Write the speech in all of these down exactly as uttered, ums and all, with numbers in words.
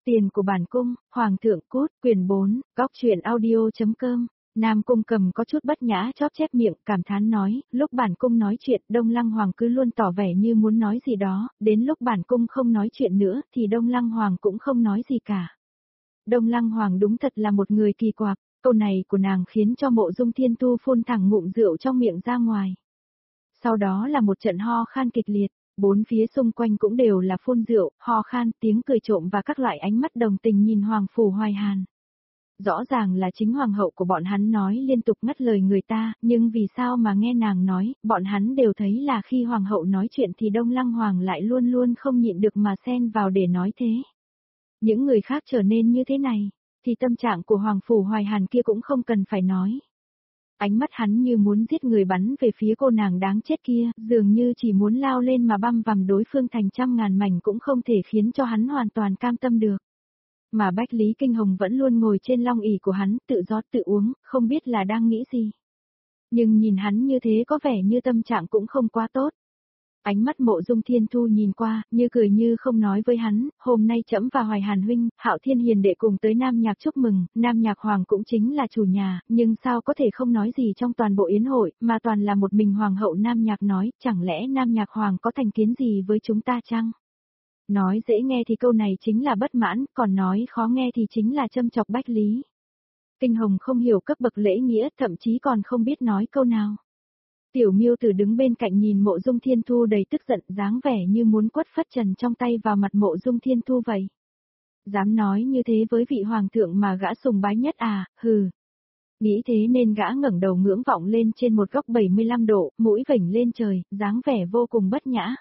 Tiền của bản cung, Hoàng thượng cút, quyền bốn, góc truyện audio.com. Nam Cung Cầm có chút bất nhã chóp chép miệng, cảm thán nói, lúc bản cung nói chuyện, Đông Lăng Hoàng cứ luôn tỏ vẻ như muốn nói gì đó, đến lúc bản cung không nói chuyện nữa, thì Đông Lăng Hoàng cũng không nói gì cả. Đông Lăng Hoàng đúng thật là một người kỳ quặc, câu này của nàng khiến cho Mộ Dung Thiên Tu phun thẳng ngụm rượu trong miệng ra ngoài. Sau đó là một trận ho khan kịch liệt. Bốn phía xung quanh cũng đều là phun rượu, ho khan, tiếng cười trộm và các loại ánh mắt đồng tình nhìn Hoàng Phủ Hoài Hàn. Rõ ràng là chính hoàng hậu của bọn hắn nói liên tục ngắt lời người ta, nhưng vì sao mà nghe nàng nói, bọn hắn đều thấy là khi hoàng hậu nói chuyện thì Đông Lăng Hoàng lại luôn luôn không nhịn được mà xen vào để nói thế. Những người khác trở nên như thế này, thì tâm trạng của Hoàng Phủ Hoài Hàn kia cũng không cần phải nói. Ánh mắt hắn như muốn giết người bắn về phía cô nàng đáng chết kia, dường như chỉ muốn lao lên mà băm vằm đối phương thành trăm ngàn mảnh cũng không thể khiến cho hắn hoàn toàn cam tâm được. Mà Bách Lý Kinh Hồng vẫn luôn ngồi trên long ỷ của hắn, tự rót tự uống, không biết là đang nghĩ gì. Nhưng nhìn hắn như thế có vẻ như tâm trạng cũng không quá tốt. Ánh mắt Mộ Dung Thiên Thu nhìn qua, như cười như không nói với hắn, hôm nay trẫm và Hoài Hàn huynh, Hạo Thiên Hiền đệ cùng tới Nam Nhạc chúc mừng, Nam Nhạc Hoàng cũng chính là chủ nhà, nhưng sao có thể không nói gì trong toàn bộ yến hội, mà toàn là một mình Hoàng hậu Nam Nhạc nói, chẳng lẽ Nam Nhạc Hoàng có thành kiến gì với chúng ta chăng? Nói dễ nghe thì câu này chính là bất mãn, còn nói khó nghe thì chính là châm chọc Bách Lý. Kinh Hồng không hiểu cấp bậc lễ nghĩa, thậm chí còn không biết nói câu nào. Tiểu Miêu Tử đứng bên cạnh nhìn Mộ Dung Thiên Thu đầy tức giận, dáng vẻ như muốn quất phất trần trong tay vào mặt Mộ Dung Thiên Thu vậy. Dám nói như thế với vị hoàng thượng mà gã sùng bái nhất à, hừ. Nghĩ thế nên gã ngẩng đầu ngưỡng vọng lên trên một góc bảy mươi lăm độ, mũi vểnh lên trời, dáng vẻ vô cùng bất nhã.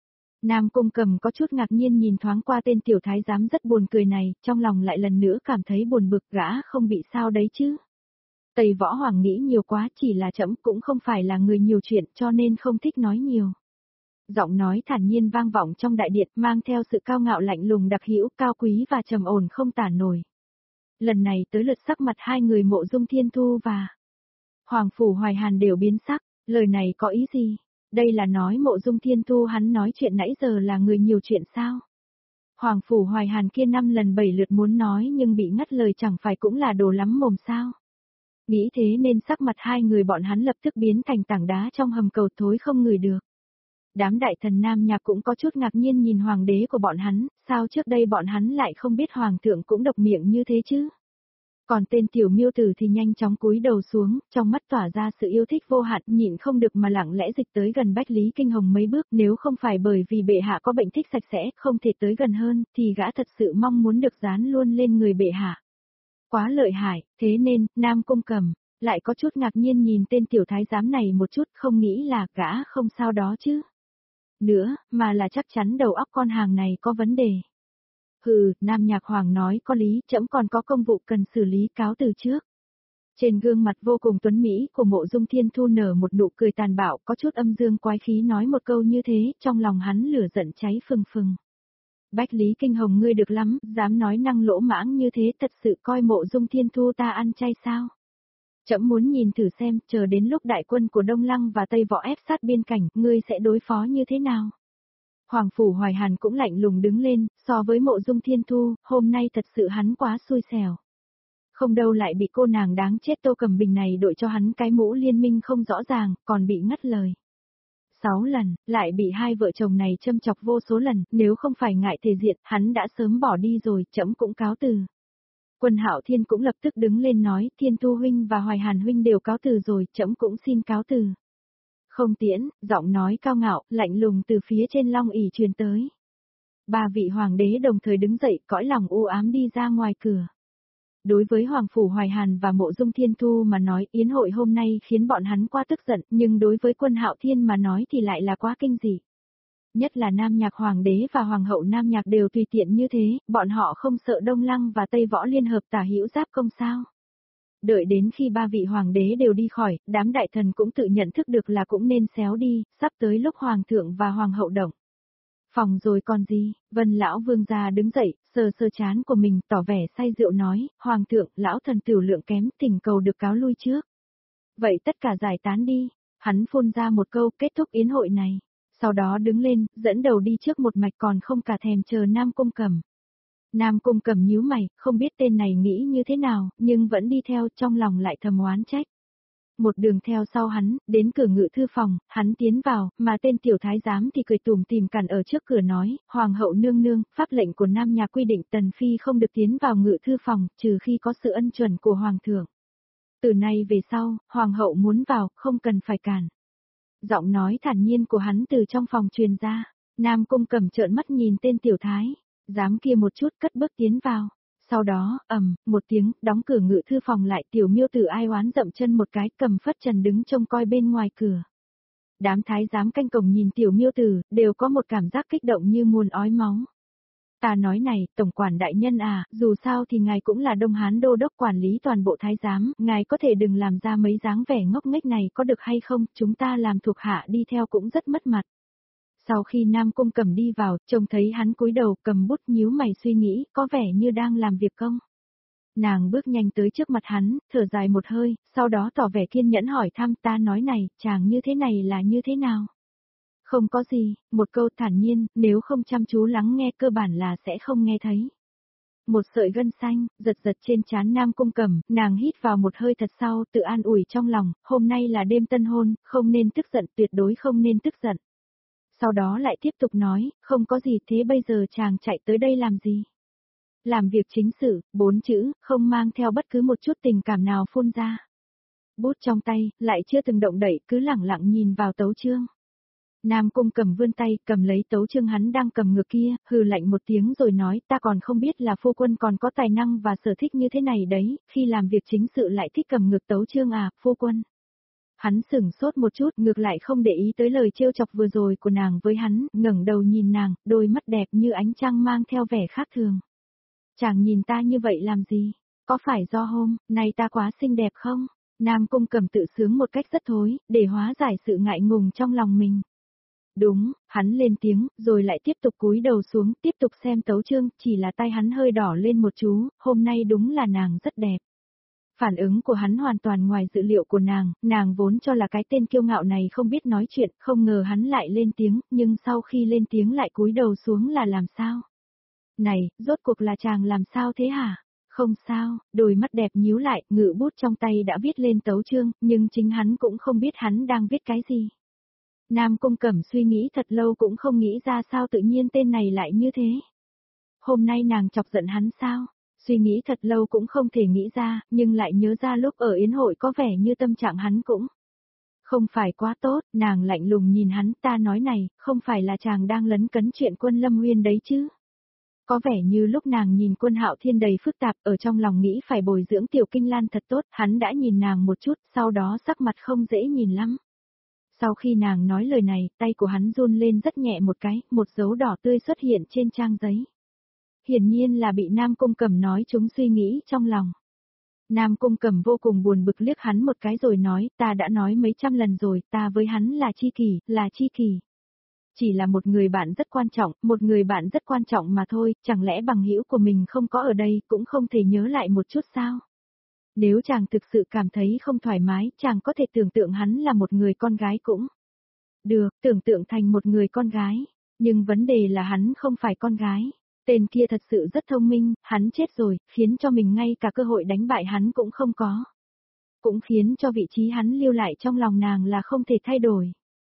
Nam Cung Cầm có chút ngạc nhiên nhìn thoáng qua tên tiểu thái giám rất buồn cười này, trong lòng lại lần nữa cảm thấy buồn bực, gã không bị sao đấy chứ. Tây Võ Hoàng nghĩ nhiều quá, chỉ là trẫm cũng không phải là người nhiều chuyện cho nên không thích nói nhiều. Giọng nói thản nhiên vang vọng trong đại điện, mang theo sự cao ngạo lạnh lùng đặc hữu, cao quý và trầm ổn không tả nổi. Lần này tới lượt sắc mặt hai người Mộ Dung Thiên Thu và Hoàng Phủ Hoài Hàn đều biến sắc, lời này có ý gì? Đây là nói Mộ Dung Thiên Thu hắn nói chuyện nãy giờ là người nhiều chuyện sao? Hoàng Phủ Hoài Hàn kia năm lần bảy lượt muốn nói nhưng bị ngắt lời chẳng phải cũng là đồ lắm mồm sao? Nghĩ thế nên sắc mặt hai người bọn hắn lập tức biến thành tảng đá trong hầm cầu thối không ngửi được. Đám đại thần Nam Nhạc cũng có chút ngạc nhiên nhìn hoàng đế của bọn hắn, sao trước đây bọn hắn lại không biết hoàng thượng cũng độc miệng như thế chứ? Còn tên Tiểu Miêu Tử thì nhanh chóng cúi đầu xuống, trong mắt tỏa ra sự yêu thích vô hạn, nhịn không được mà lặng lẽ dịch tới gần Bách Lý Kinh Hồng mấy bước, nếu không phải bởi vì bệ hạ có bệnh thích sạch sẽ, không thể tới gần hơn, thì gã thật sự mong muốn được dán luôn lên người bệ hạ. Quá lợi hại, thế nên, Nam Cung Cầm lại có chút ngạc nhiên nhìn tên tiểu thái giám này một chút, không nghĩ là gã không sao đó chứ. Nữa, mà là chắc chắn đầu óc con hàng này có vấn đề. Hừ, Nam Nhạc Hoàng nói có lý, trẫm còn có công vụ cần xử lý, cáo từ trước. Trên gương mặt vô cùng tuấn mỹ của Mộ Dung Thiên Thu nở một nụ cười tàn bạo, có chút âm dương quái khí nói một câu như thế, trong lòng hắn lửa giận cháy phừng phừng. Bách Lý Kinh Hồng ngươi được lắm, dám nói năng lỗ mãng như thế, thật sự coi Mộ Dung Thiên Thu ta ăn chay sao? Trẫm muốn nhìn thử xem, chờ đến lúc đại quân của Đông Lăng và Tây Võ ép sát biên cảnh, ngươi sẽ đối phó như thế nào? Hoàng Phủ Hoài Hàn cũng lạnh lùng đứng lên, so với Mộ Dung Thiên Thu, hôm nay thật sự hắn quá xui xẻo. Không đâu lại bị cô nàng đáng chết Tô Cẩm Bình này đội cho hắn cái mũ liên minh không rõ ràng, còn bị ngắt lời. Sáu lần, lại bị hai vợ chồng này châm chọc vô số lần, nếu không phải ngại thể diện, hắn đã sớm bỏ đi rồi, trẫm cũng cáo từ. Quân Hạo Thiên cũng lập tức đứng lên nói, Thiên Thu huynh và Hoài Hàn huynh đều cáo từ rồi, trẫm cũng xin cáo từ. Không tiễn, giọng nói cao ngạo, lạnh lùng từ phía trên long ỷ truyền tới. Ba vị hoàng đế đồng thời đứng dậy, cõi lòng u ám đi ra ngoài cửa. Đối với Hoàng Phủ Hoài Hàn và Mộ Dung Thiên Thu mà nói, yến hội hôm nay khiến bọn hắn quá tức giận, nhưng đối với Quân Hạo Thiên mà nói thì lại là quá kinh dị. Nhất là Nam Nhạc Hoàng đế và Hoàng hậu Nam Nhạc đều tùy tiện như thế, bọn họ không sợ Đông Lăng và Tây Võ liên hợp tả hữu giáp công sao? Đợi đến khi ba vị hoàng đế đều đi khỏi, đám đại thần cũng tự nhận thức được là cũng nên xéo đi, sắp tới lúc hoàng thượng và hoàng hậu động phòng rồi còn gì. Vân lão vương gia đứng dậy, sờ sờ trán của mình, tỏ vẻ say rượu nói, hoàng thượng, lão thần tiểu lượng kém, thỉnh cầu được cáo lui trước. Vậy tất cả giải tán đi. Hắn phun ra một câu kết thúc yến hội này. Sau đó đứng lên, dẫn đầu đi trước một mạch còn không cả thèm chờ Nam Cung Cầm. Nam Cung Cầm nhíu mày, không biết tên này nghĩ như thế nào, nhưng vẫn đi theo, trong lòng lại thầm oán trách. Một đường theo sau hắn, đến cửa ngự thư phòng, hắn tiến vào, mà tên tiểu thái giám thì cười tủm tỉm cản ở trước cửa nói, Hoàng hậu nương nương, pháp lệnh của Nam nhà quy định Tần Phi không được tiến vào ngự thư phòng, trừ khi có sự ân chuẩn của Hoàng thượng. Từ nay về sau, Hoàng hậu muốn vào, không cần phải cản. Giọng nói thản nhiên của hắn từ trong phòng truyền ra, Nam Cung Cầm trợn mắt nhìn tên tiểu thái, dám kia một chút cất bước tiến vào. Sau đó, ầm, một tiếng, đóng cửa ngự thư phòng lại, tiểu miêu tử ai oán dậm chân một cái, cầm phất trần đứng trông coi bên ngoài cửa. Đám thái giám canh cổng nhìn tiểu miêu tử, đều có một cảm giác kích động như muốn ói máu. Ta nói này, tổng quản đại nhân à, dù sao thì ngài cũng là Đông Hán đô đốc quản lý toàn bộ thái giám, ngài có thể đừng làm ra mấy dáng vẻ ngốc nghếch này có được hay không, chúng ta làm thuộc hạ đi theo cũng rất mất mặt. Sau khi Nam Cung Cầm đi vào, trông thấy hắn cúi đầu cầm bút nhíu mày suy nghĩ, có vẻ như đang làm việc công. Nàng bước nhanh tới trước mặt hắn, thở dài một hơi, sau đó tỏ vẻ kiên nhẫn hỏi thăm ta nói này, chàng như thế này là như thế nào? Không có gì, một câu thản nhiên, nếu không chăm chú lắng nghe cơ bản là sẽ không nghe thấy. Một sợi gân xanh, giật giật trên trán Nam Cung Cầm, nàng hít vào một hơi thật sâu, tự an ủi trong lòng, hôm nay là đêm tân hôn, không nên tức giận, tuyệt đối không nên tức giận. Sau đó lại tiếp tục nói, không có gì thế bây giờ chàng chạy tới đây làm gì? Làm việc chính sự, bốn chữ, không mang theo bất cứ một chút tình cảm nào phun ra. Bút trong tay, lại chưa từng động đậy, cứ lẳng lặng nhìn vào tấu chương. Nam Cung Cầm vươn tay, cầm lấy tấu chương hắn đang cầm ngược kia, hừ lạnh một tiếng rồi nói, ta còn không biết là phu quân còn có tài năng và sở thích như thế này đấy, khi làm việc chính sự lại thích cầm ngược tấu chương à, phu quân. Hắn sửng sốt một chút, ngược lại không để ý tới lời trêu chọc vừa rồi của nàng với hắn, ngẩng đầu nhìn nàng, đôi mắt đẹp như ánh trăng mang theo vẻ khác thường. Chàng nhìn ta như vậy làm gì? Có phải do hôm nay ta quá xinh đẹp không? Nam Cung Cầm tự sướng một cách rất thối, để hóa giải sự ngại ngùng trong lòng mình. Đúng, hắn lên tiếng, rồi lại tiếp tục cúi đầu xuống, tiếp tục xem tấu chương, chỉ là tay hắn hơi đỏ lên một chú, hôm nay đúng là nàng rất đẹp. Phản ứng của hắn hoàn toàn ngoài dự liệu của nàng, nàng vốn cho là cái tên kiêu ngạo này không biết nói chuyện, không ngờ hắn lại lên tiếng, nhưng sau khi lên tiếng lại cúi đầu xuống là làm sao? Này, rốt cuộc là chàng làm sao thế hả? Không sao, đôi mắt đẹp nhíu lại, ngự bút trong tay đã viết lên tấu chương, nhưng chính hắn cũng không biết hắn đang viết cái gì. Nam Cung Cẩm suy nghĩ thật lâu cũng không nghĩ ra sao tự nhiên tên này lại như thế. Hôm nay nàng chọc giận hắn sao? Suy nghĩ thật lâu cũng không thể nghĩ ra, nhưng lại nhớ ra lúc ở yến hội có vẻ như tâm trạng hắn cũng không phải quá tốt, nàng lạnh lùng nhìn hắn, ta nói này, không phải là chàng đang lấn cấn chuyện Quân Lâm Nguyên đấy chứ? Có vẻ như lúc nàng nhìn Quân Hạo Thiên đầy phức tạp, ở trong lòng nghĩ phải bồi dưỡng Tiểu Kinh Lan thật tốt, hắn đã nhìn nàng một chút, sau đó sắc mặt không dễ nhìn lắm. Sau khi nàng nói lời này, tay của hắn run lên rất nhẹ một cái, một dấu đỏ tươi xuất hiện trên trang giấy. Hiển nhiên là bị Nam Cung Cẩm nói chúng suy nghĩ trong lòng. Nam Cung Cẩm vô cùng buồn bực liếc hắn một cái rồi nói, ta đã nói mấy trăm lần rồi, ta với hắn là chi kỷ, là chi kỷ. Chỉ là một người bạn rất quan trọng, một người bạn rất quan trọng mà thôi, chẳng lẽ bằng hữu của mình không có ở đây cũng không thể nhớ lại một chút sao? Nếu chàng thực sự cảm thấy không thoải mái, chàng có thể tưởng tượng hắn là một người con gái cũng được, tưởng tượng thành một người con gái, nhưng vấn đề là hắn không phải con gái. Tên kia thật sự rất thông minh, hắn chết rồi, khiến cho mình ngay cả cơ hội đánh bại hắn cũng không có. Cũng khiến cho vị trí hắn lưu lại trong lòng nàng là không thể thay đổi.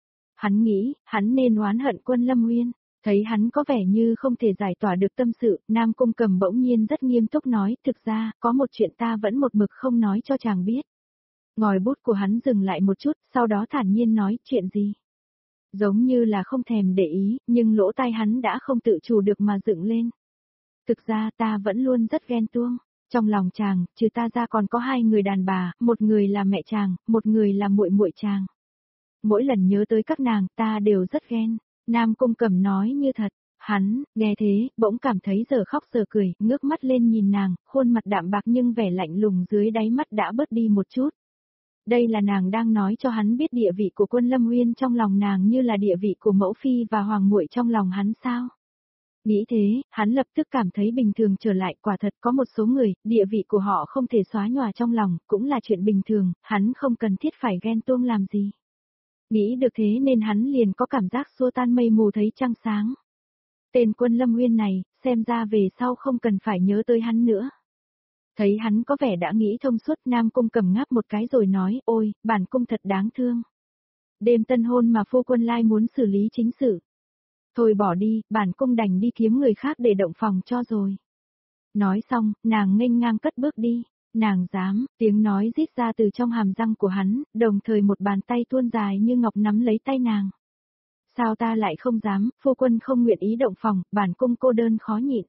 Hắn nghĩ, hắn nên oán hận Quân Lâm Nguyên. Thấy hắn có vẻ như không thể giải tỏa được tâm sự, Nam Cung Cẩm bỗng nhiên rất nghiêm túc nói, thực ra, có một chuyện ta vẫn một mực không nói cho chàng biết. Ngòi bút của hắn dừng lại một chút, sau đó thản nhiên nói, chuyện gì? Giống như là không thèm để ý, nhưng lỗ tai hắn đã không tự chủ được mà dựng lên. Thực ra ta vẫn luôn rất ghen tuông, trong lòng chàng, trừ ta ra còn có hai người đàn bà, một người là mẹ chàng, một người là muội muội chàng. Mỗi lần nhớ tới các nàng, ta đều rất ghen. Nam Cung Cẩm nói như thật, hắn, nghe thế, bỗng cảm thấy giờ khóc giờ cười, ngước mắt lên nhìn nàng, khuôn mặt đạm bạc nhưng vẻ lạnh lùng dưới đáy mắt đã bớt đi một chút. Đây là nàng đang nói cho hắn biết địa vị của Quân Lâm Nguyên trong lòng nàng như là địa vị của mẫu phi và hoàng muội trong lòng hắn sao? Nghĩ thế, hắn lập tức cảm thấy bình thường trở lại, quả thật có một số người, địa vị của họ không thể xóa nhòa trong lòng, cũng là chuyện bình thường, hắn không cần thiết phải ghen tuông làm gì. Nghĩ được thế nên hắn liền có cảm giác xua tan mây mù thấy trăng sáng. Tên Quân Lâm Nguyên này, xem ra về sau không cần phải nhớ tới hắn nữa. Thấy hắn có vẻ đã nghĩ thông suốt, Nam Cung Cầm ngáp một cái rồi nói, ôi, bản cung thật đáng thương. Đêm tân hôn mà phu quân lai muốn xử lý chính sự. Thôi bỏ đi, bản cung đành đi kiếm người khác để động phòng cho rồi. Nói xong, nàng nghênh ngang cất bước đi. Nàng dám, tiếng nói rít ra từ trong hàm răng của hắn, đồng thời một bàn tay tuôn dài như ngọc nắm lấy tay nàng. Sao ta lại không dám, phu quân không nguyện ý động phòng, bản cung cô đơn khó nhịn.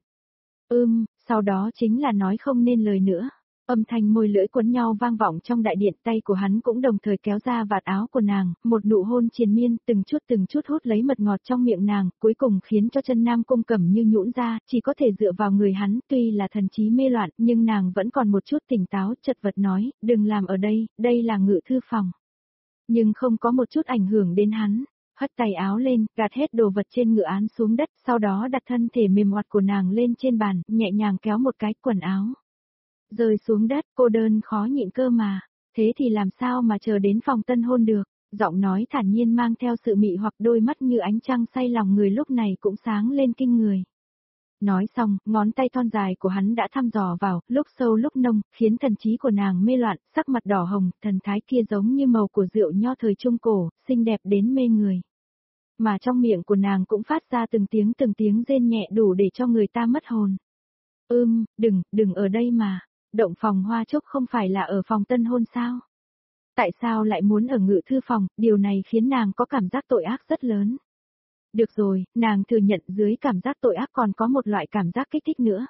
Ưm, sau đó chính là nói không nên lời nữa. Âm thanh môi lưỡi quấn nhau vang vọng trong đại điện, tay của hắn cũng đồng thời kéo ra vạt áo của nàng, một nụ hôn triền miên, từng chút từng chút hút lấy mật ngọt trong miệng nàng, cuối cùng khiến cho chân Nam Cung Cẩm như nhũn ra, chỉ có thể dựa vào người hắn, tuy là thần trí mê loạn, nhưng nàng vẫn còn một chút tỉnh táo, chật vật nói, đừng làm ở đây, đây là ngự thư phòng. Nhưng không có một chút ảnh hưởng đến hắn. Hất tay áo lên, gạt hết đồ vật trên ngựa án xuống đất, sau đó đặt thân thể mềm oặt của nàng lên trên bàn, nhẹ nhàng kéo một cái quần áo. Rơi xuống đất, cô đơn khó nhịn cơ mà, thế thì làm sao mà chờ đến phòng tân hôn được, giọng nói thản nhiên mang theo sự mị hoặc, đôi mắt như ánh trăng say lòng người lúc này cũng sáng lên kinh người. Nói xong, ngón tay thon dài của hắn đã thăm dò vào, lúc sâu lúc nông, khiến thần trí của nàng mê loạn, sắc mặt đỏ hồng, thần thái kia giống như màu của rượu nho thời trung cổ, xinh đẹp đến mê người. Mà trong miệng của nàng cũng phát ra từng tiếng từng tiếng rên nhẹ đủ để cho người ta mất hồn. Ưm, đừng, đừng ở đây mà, động phòng Hoa Trúc không phải là ở phòng tân hôn sao? Tại sao lại muốn ở ngự thư phòng, điều này khiến nàng có cảm giác tội ác rất lớn. Được rồi, nàng thừa nhận dưới cảm giác tội ác còn có một loại cảm giác kích thích nữa.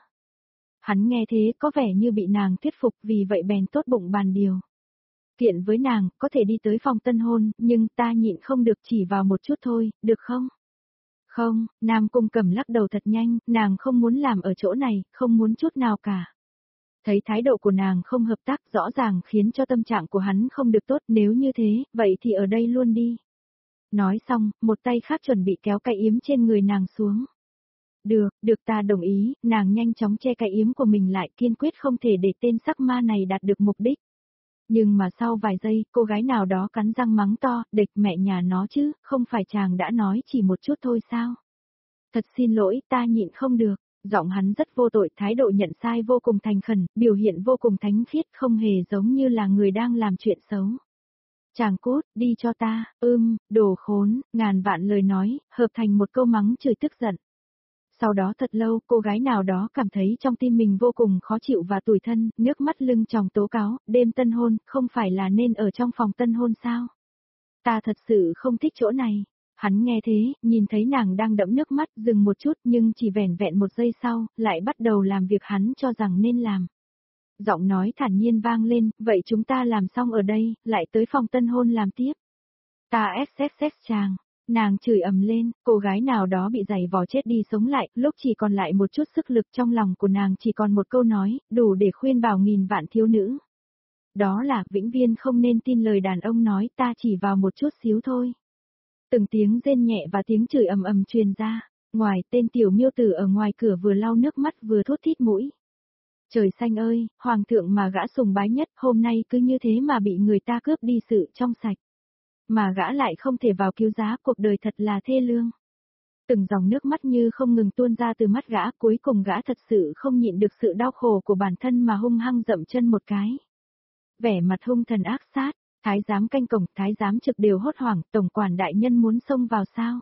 Hắn nghe thế có vẻ như bị nàng thuyết phục, vì vậy bèn tốt bụng bàn điều. Kiện với nàng, có thể đi tới phòng tân hôn, nhưng ta nhịn không được, chỉ vào một chút thôi, được không? Không, Nam Cung Cẩm lắc đầu thật nhanh, nàng không muốn làm ở chỗ này, không muốn chút nào cả. Thấy thái độ của nàng không hợp tác rõ ràng khiến cho tâm trạng của hắn không được tốt, nếu như thế, vậy thì ở đây luôn đi. Nói xong, một tay khác chuẩn bị kéo cái yếm trên người nàng xuống. Được, được ta đồng ý, nàng nhanh chóng che cái yếm của mình lại, kiên quyết không thể để tên sắc ma này đạt được mục đích. Nhưng mà sau vài giây, cô gái nào đó cắn răng mắng to, địch mẹ nhà nó chứ, không phải chàng đã nói chỉ một chút thôi sao? Thật xin lỗi, ta nhịn không được. Giọng hắn rất vô tội, thái độ nhận sai vô cùng thành khẩn, biểu hiện vô cùng thánh khiết, không hề giống như là người đang làm chuyện xấu. Chàng cút, đi cho ta, ưm, đồ khốn, ngàn vạn lời nói, hợp thành một câu mắng chửi tức giận. Sau đó thật lâu, cô gái nào đó cảm thấy trong tim mình vô cùng khó chịu và tủi thân, nước mắt lưng tròng tố cáo, đêm tân hôn, không phải là nên ở trong phòng tân hôn sao? Ta thật sự không thích chỗ này. Hắn nghe thế, nhìn thấy nàng đang đẫm nước mắt, dừng một chút nhưng chỉ vẻn vẹn một giây sau, lại bắt đầu làm việc hắn cho rằng nên làm. Giọng nói thản nhiên vang lên, vậy chúng ta làm xong ở đây, lại tới phòng tân hôn làm tiếp. Ta xxx chàng, nàng chửi ầm lên, cô gái nào đó bị giày vò chết đi sống lại, lúc chỉ còn lại một chút sức lực trong lòng của nàng chỉ còn một câu nói, đủ để khuyên bảo nghìn vạn thiếu nữ. Đó là, vĩnh viên không nên tin lời đàn ông nói, ta chỉ vào một chút xíu thôi. Từng tiếng rên nhẹ và tiếng chửi ầm ầm truyền ra, ngoài tên tiểu miêu tử ở ngoài cửa vừa lau nước mắt vừa thốt thít mũi. Trời xanh ơi, hoàng thượng mà gã sùng bái nhất, hôm nay cứ như thế mà bị người ta cướp đi sự trong sạch. Mà gã lại không thể vào cứu giá, cuộc đời thật là thê lương. Từng dòng nước mắt như không ngừng tuôn ra từ mắt gã, cuối cùng gã thật sự không nhịn được sự đau khổ của bản thân mà hung hăng dậm chân một cái. Vẻ mặt hung thần ác sát. Thái giám canh cổng, thái giám trực đều hốt hoảng, tổng quản đại nhân muốn xông vào sao?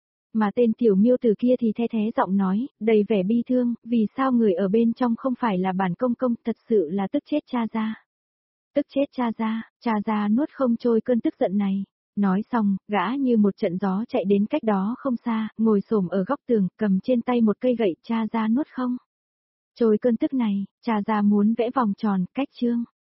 Mà tên tiểu miêu tử kia thì the thế giọng nói, đầy vẻ bi thương, vì sao người ở bên trong không phải là bản công công, thật sự là tức chết cha ra. Tức chết cha ra, cha ra nuốt không trôi cơn tức giận này. Nói xong, gã như một trận gió chạy đến cách đó không xa, ngồi xổm ở góc tường, cầm trên tay một cây gậy, cha ra nuốt không trôi cơn tức này, cha ra muốn vẽ vòng tròn, cách chương.